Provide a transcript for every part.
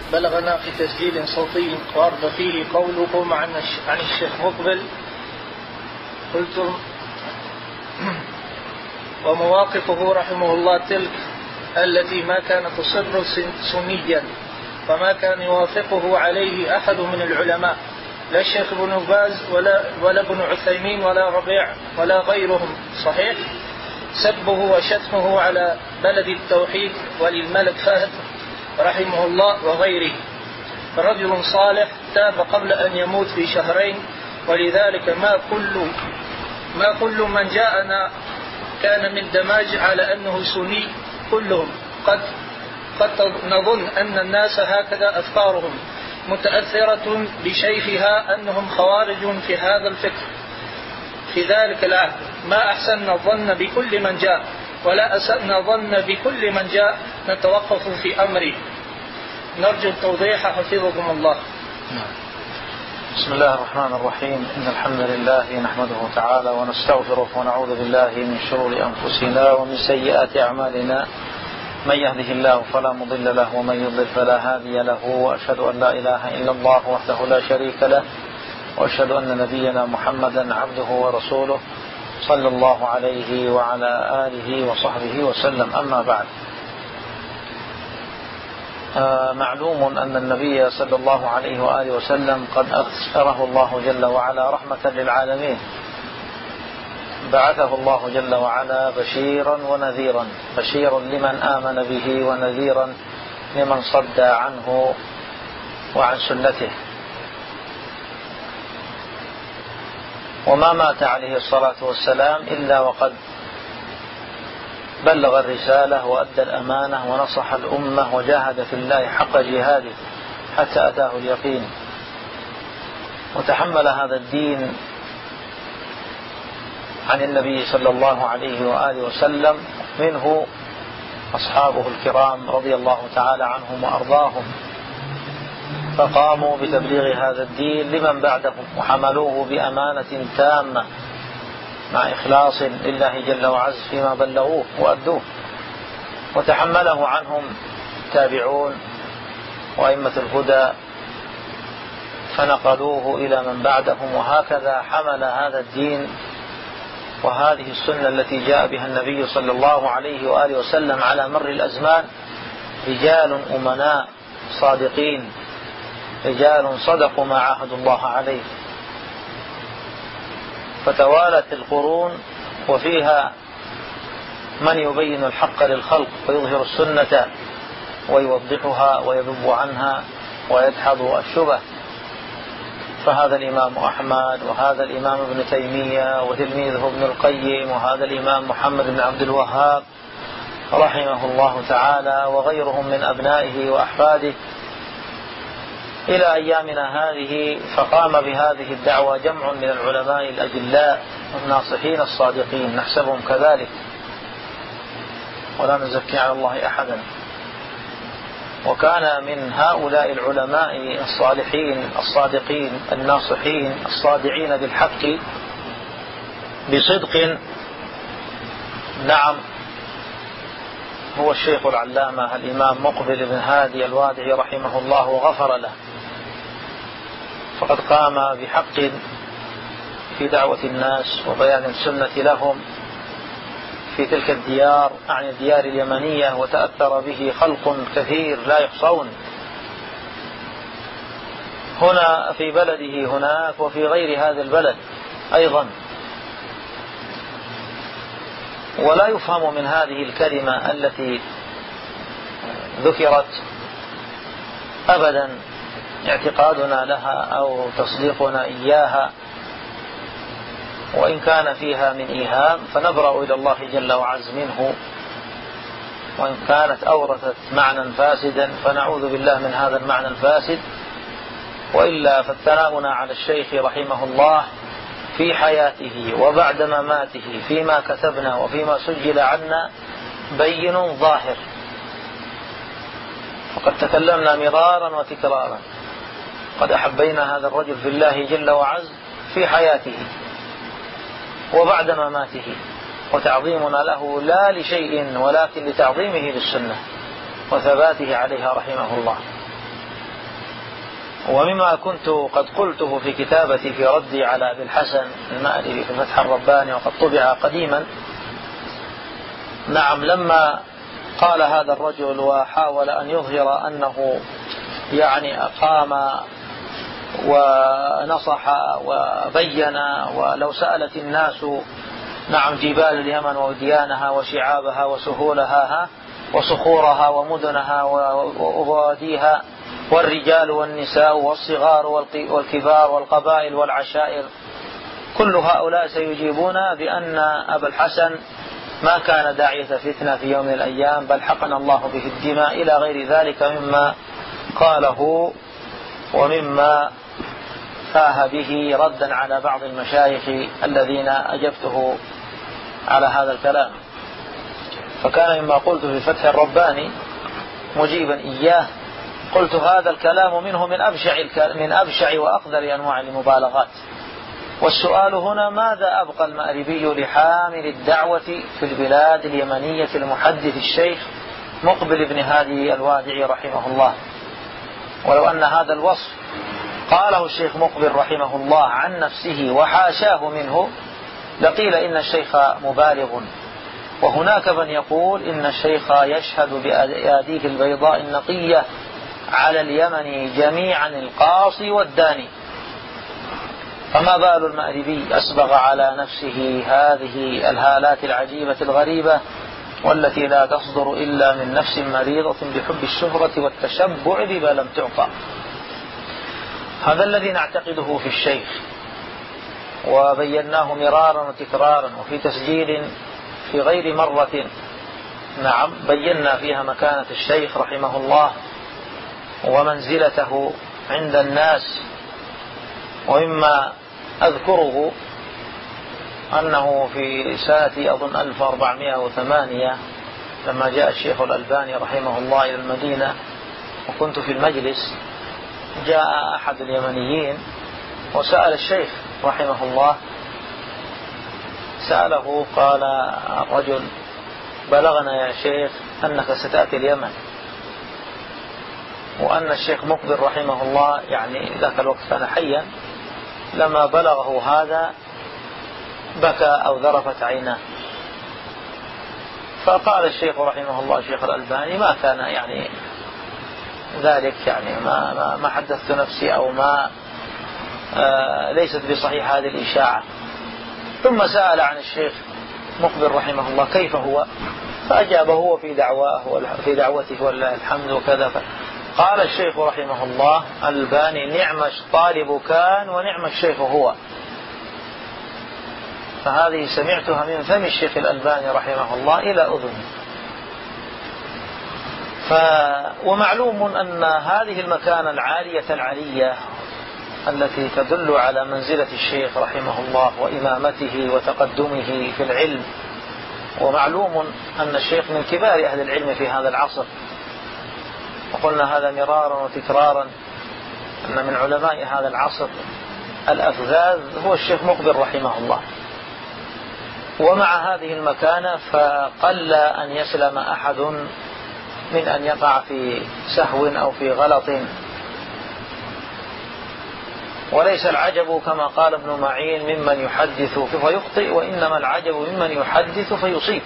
بلغنا في تسجيل صوتي ورد فيه قولكم عن الشيخ مقبل قلتم: ومواقفه رحمه الله تلك التي ما كان تصر سنيا، فما كان يوافقه عليه أحد من العلماء، لا الشيخ ابن باز ولا ابن عثيمين ولا ربيع ولا غيرهم، صحيح؟ سبه وشتمه على بلد التوحيد وللملك فهد رحمه الله وغيره. فرجل صالح تاب قبل أن يموت في شهرين، ولذلك ما كل من جاءنا كان من دماج على أنه سني كلهم. قد نظن أن الناس هكذا أفكارهم متأثرة بشيخها أنهم خوارج في هذا الفكر في ذلك العهد. ما أحسن الظن بكل من جاء، ولا أسأنا ظن بكل من جاء، نتوقف في أمري. نرجو التوضيح حفظكم الله. بسم الله الرحمن الرحيم. إن الحمد لله نحمده تعالى ونستغفره ونعوذ بالله من شرور أنفسنا ومن سيئات أعمالنا. من يهده الله فلا مضل له ومن يضلل فلا هادي له، وأشهد أن لا إله إلا الله وحده لا شريك له، وأشهد أن نبينا محمدا عبده ورسوله صلى الله عليه وعلى آله وصحبه وسلم. أما بعد، معلوم أن النبي صلى الله عليه وآله وسلم قد أرسله الله جل وعلا رحمة للعالمين، بعثه الله جل وعلا بشيرا ونذيرا، بشيرا لمن آمن به ونذيرا لمن صد عنه وعن سنته. وما مات عليه الصلاة والسلام إلا وقد بلغ الرسالة وأدى الأمانة ونصح الأمة وجاهد في الله حق جهاده حتى أتاه اليقين، وتحمل هذا الدين عن النبي صلى الله عليه وآله وسلم، منه أصحابه الكرام رضي الله تعالى عنهم وأرضاهم، فقاموا بتبليغ هذا الدين لمن بعدهم وحملوه بأمانة تامة مع إخلاص لله جل وعز فيما بلغوه وأدوه، وتحمله عنهم تابعون وأئمة الهدى فنقلوه إلى من بعدهم. وهكذا حمل هذا الدين وهذه السنة التي جاء بها النبي صلى الله عليه وآله وسلم على مر الأزمان رجال أمناء صادقين، رجال صدقوا ما عاهدوا الله عليه، فتوالت القرون وفيها من يبين الحق للخلق ويظهر السنة ويوضحها ويذب عنها ويدحض الشبه. فهذا الإمام أحمد، وهذا الإمام ابن تيمية، وتلميذه ابن القيم، وهذا الإمام محمد بن عبد الوهاب رحمه الله تعالى، وغيرهم من أبنائه وأحفاده إلى أيامنا هذه. فقام بهذه الدعوة جمع من العلماء الأجلاء الناصحين الصادقين، نحسبهم كذلك ولا نزكي على الله أحدا. وكان من هؤلاء العلماء الصالحين الصادقين الناصحين الصادعين بالحق بصدق، نعم، هو الشيخ العلامة الإمام مقبل بن هادي الوادعي رحمه الله وغفر له. فقد قام بحق في دعوة الناس وبيان السنة لهم في تلك الديار، عن الديار اليمنية، وتأثر به خلق كثير لا يحصون هنا في بلده هناك وفي غير هذا البلد أيضا. ولا يفهم من هذه الكلمة التي ذكرت أبدا اعتقادنا لها أو تصديقنا إياها، وإن كان فيها من إيهام فنبرأ إلى الله جل وعز منه، وإن كانت أورثت معنى فاسدا فنعوذ بالله من هذا المعنى الفاسد. وإلا فالثناؤنا على الشيخ رحمه الله في حياته وبعد مماته فيما كتبنا وفيما سجل عنا بين ظاهر، وقد تكلمنا مرارا وتكرارا. قد أحبينا هذا الرجل في الله جل وعز في حياته وبعد مماته، وتعظيمنا له لا لشيء ولكن لتعظيمه للسنة وثباته عليها رحمه الله. ومما كنت قد قلته في كتابتي في ردي على أبي الحسن المأربي في فتح الرباني وقد طبع قديما، نعم، لما قال هذا الرجل وحاول أن يظهر أنه يعني أقام ونصح وبين، ولو سألت الناس نعم جبال اليمن ووديانها وشعابها وسهولها وصخورها ومدنها وأبواديها والرجال والنساء والصغار والكبار والقبائل والعشائر، كل هؤلاء سيجيبون بأن أبا الحسن ما كان داعية فتنة في يوم من الأيام، بل حقن الله به الدماء إلى غير ذلك مما قاله ومما فاه به ردا على بعض المشايخ الذين أجبته على هذا الكلام. فكان مما قلت في فتح الرباني مجيبا إياه، قلت هذا الكلام منه من أبشع وأقدر أنواع المبالغات. والسؤال هنا: ماذا أبقى المأربي لحامل الدعوة في البلاد اليمنية المحدث الشيخ مقبل بن هادي الوادعي رحمه الله؟ ولو أن هذا الوصف قاله الشيخ مقبل رحمه الله عن نفسه وحاشاه منه لقيل إن الشيخ مبالغ. وهناك من يقول إن الشيخ يشهد بأياديه البيضاء النقية على اليمن جميعا القاصي والداني. فما بال المأربي أسبغ على نفسه هذه الهالات العجيبة الغريبة والتي لا تصدر إلا من نفس مريضة بحب الشهرة والتشبع بما لم تعطى. هذا الذي نعتقده في الشيخ، وبيناه مرارا وتكرارا، وفي تسجيل في غير مرة نعم بينا فيها مكانة الشيخ رحمه الله ومنزلته عند الناس. ومما أذكره أنه في سنة أظن 1408 لما جاء الشيخ الألباني رحمه الله إلى المدينة وكنت في المجلس، جاء أحد اليمنيين وسأل الشيخ رحمه الله، سأله قال الرجل: بلغنا يا شيخ أنك ستأتي اليمن. وأن الشيخ مقبل رحمه الله يعني ذاك الوقت كان حيا، لما بلغه هذا بكى أو ذرفت عيناه. فقال الشيخ رحمه الله الشيخ الألباني: ما كان يعني ذلك، يعني ما حدثت نفسي أو ما ليست بصحيح هذه الإشاعة. ثم سأل عن الشيخ مقبل رحمه الله كيف هو، فأجابه هو في دعوته ولله الحمد وكذا. قال الشيخ رحمه الله الباني: نعم الطالب كان ونعم الشيخ هو. فهذه سمعتها من فم الشيخ الألباني رحمه الله إلى أذني. ومعلوم أن هذه المكانة العالية العلية التي تدل على منزلة الشيخ رحمه الله وإمامته وتقدمه في العلم، ومعلوم أن الشيخ من كبار أهل العلم في هذا العصر، وقلنا هذا مرارا وتكرارا أن من علماء هذا العصر الأفذاذ هو الشيخ مقبل رحمه الله. ومع هذه المكانة فقل أن يسلم أحد من أن يقع في سهو أو في غلط. وليس العجب كما قال ابن معين ممن يحدث فيخطئ، وإنما العجب ممن يحدث فيصيب.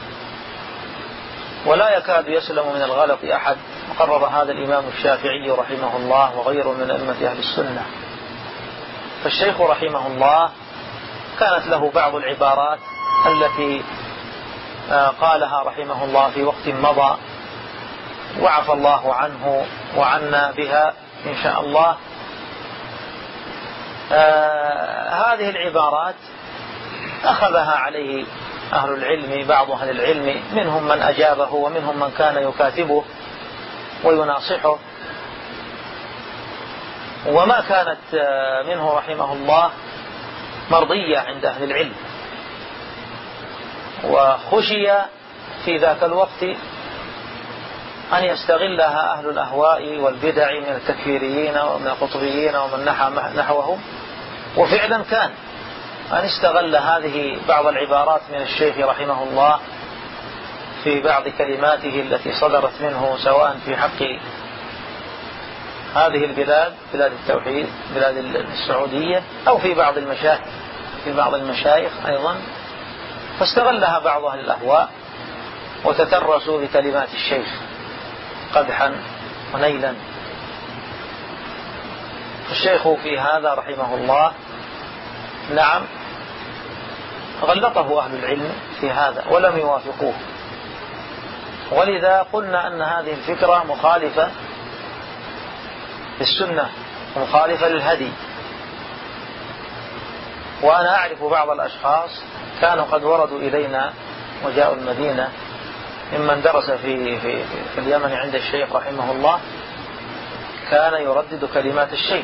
ولا يكاد يسلم من الغلط أحد، قرر هذا الإمام الشافعي رحمه الله وغيره من أئمة أهل السنة. فالشيخ رحمه الله كانت له بعض العبارات التي قالها رحمه الله في وقت مضى، وعفى الله عنه وعنا بها إن شاء الله. هذه العبارات أخذها عليه أهل العلم، بعض أهل العلم، منهم من أجابه ومنهم من كان يكاتبه ويناصحه. وما كانت منه رحمه الله مرضية عند أهل العلم، وخشي في ذاك الوقت أن يستغلها أهل الأهواء والبدع من التكفيريين ومن القطبيين ومن نحوهم. وفعلا كان أن استغل هذه بعض العبارات من الشيخ رحمه الله في بعض كلماته التي صدرت منه، سواء في حق هذه البلاد، بلاد التوحيد، بلاد السعودية، أو في بعض المشايخ، في بعض المشايخ أيضا، فاستغلها بعض أهل الأهواء وتترسوا بكلمات الشيخ قدحا ونيلا. الشيخ في هذا رحمه الله نعم غلطه أهل العلم في هذا ولم يوافقوه، ولذا قلنا أن هذه الفكرة مخالفة للسنة ومخالفة للهدي. وأنا أعرف بعض الأشخاص كانوا قد وردوا إلينا وجاءوا المدينة ممن درس في اليمن عند الشيخ رحمه الله، كان يردد كلمات الشيخ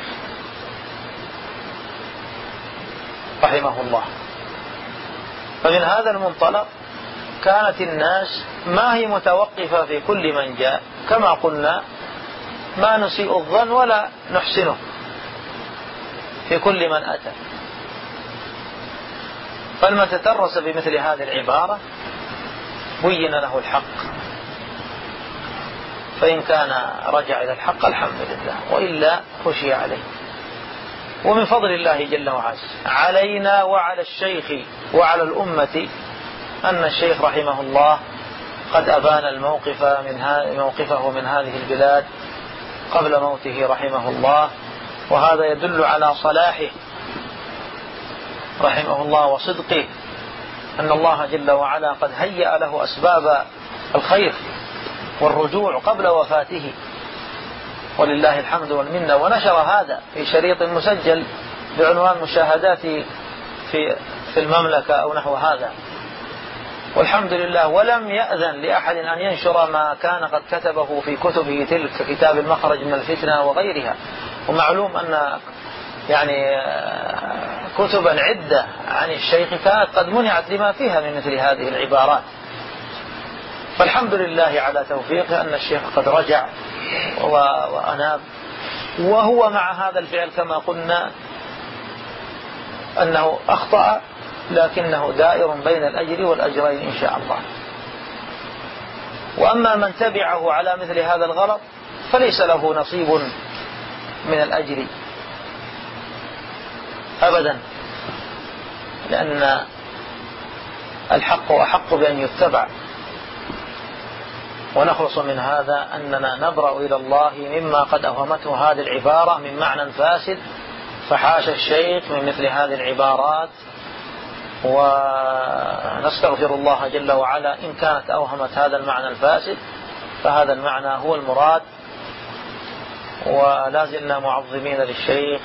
رحمه الله. فمن هذا المنطلق كانت الناس ما هي متوقفة في كل من جاء، كما قلنا ما نسيء الظن ولا نحسنه في كل من أتى. فلما تترس بمثل هذه العبارة بين له الحق، فإن كان رجع إلى الحق الحمد لله، وإلا خشي عليه. ومن فضل الله جل وعلا علينا وعلى الشيخ وعلى الأمة أن الشيخ رحمه الله قد أبان موقفه من هذه البلاد قبل موته رحمه الله، وهذا يدل على صلاحه رحمه الله وصدقه، أن الله جل وعلا قد هيأ له أسباب الخير والرجوع قبل وفاته، ولله الحمد والمنة. ونشر هذا في شريط مسجل بعنوان مشاهداتي في المملكة أو نحو هذا، والحمد لله. ولم يأذن لأحد أن ينشر ما كان قد كتبه في كتبه تلك، كتاب المخرج من الفتنة وغيرها. ومعلوم أن يعني كتبا عدة عن الشيخ كانت قد منعت لما فيها من مثل هذه العبارات. فالحمد لله على توفيقه أن الشيخ قد رجع وأناب، وهو مع هذا الفعل كما قلنا أنه أخطأ، لكنه دائر بين الأجر والأجرين إن شاء الله. وأما من تبعه على مثل هذا الغلط فليس له نصيب من الأجر أبدا، لأن الحق أحق بأن يتبع. ونخلص من هذا أننا نبرأ إلى الله مما قد أوهمته هذه العبارة من معنى فاسد، فحاش الشيخ من مثل هذه العبارات، ونستغفر الله جل وعلا إن كانت أوهمت هذا المعنى الفاسد، فهذا المعنى هو المراد. ولا زلنا معظمين للشيخ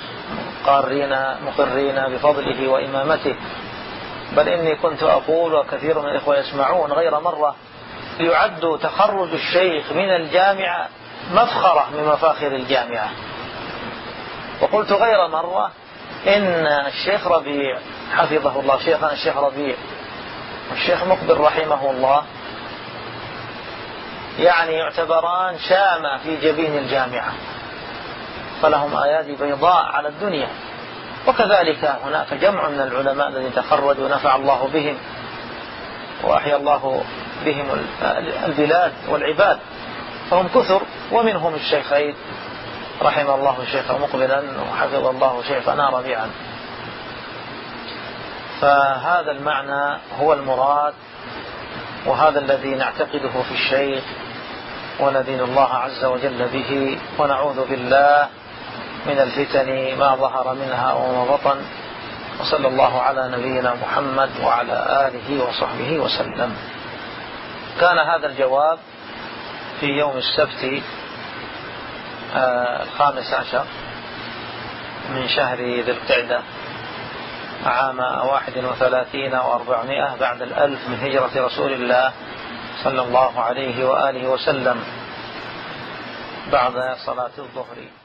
مقرين بفضله وإمامته. بل إني كنت أقول وكثير من الإخوة يسمعون غير مرة يعد تخرج الشيخ من الجامعة مفخرة من مفاخر الجامعة. وقلت غير مرة إن الشيخ ربيع حفظه الله، شيخنا الشيخ ربيع والشيخ مقبل رحمه الله يعني يعتبران شامة في جبين الجامعة، فلهم أيادي بيضاء على الدنيا. وكذلك هناك جمع من العلماء الذين تخرجوا ونفع الله بهم وأحيا الله بهم البلاد والعباد، فهم كثر. ومنهم الشيخين رحم الله الشيخ مقبلا وحفظ الله شيخنا ربيعا. فهذا المعنى هو المراد، وهذا الذي نعتقده في الشيخ وندين الله عز وجل به، ونعوذ بالله من الفتن ما ظهر منها وما بطن. وصلى الله على نبينا محمد وعلى آله وصحبه وسلم. كان هذا الجواب في يوم السبت 15 من شهر ذي القعدة عام 31 و400 بعد 1000 من هجرة رسول الله صلى الله عليه وآله وسلم، بعد صلاة الظهر.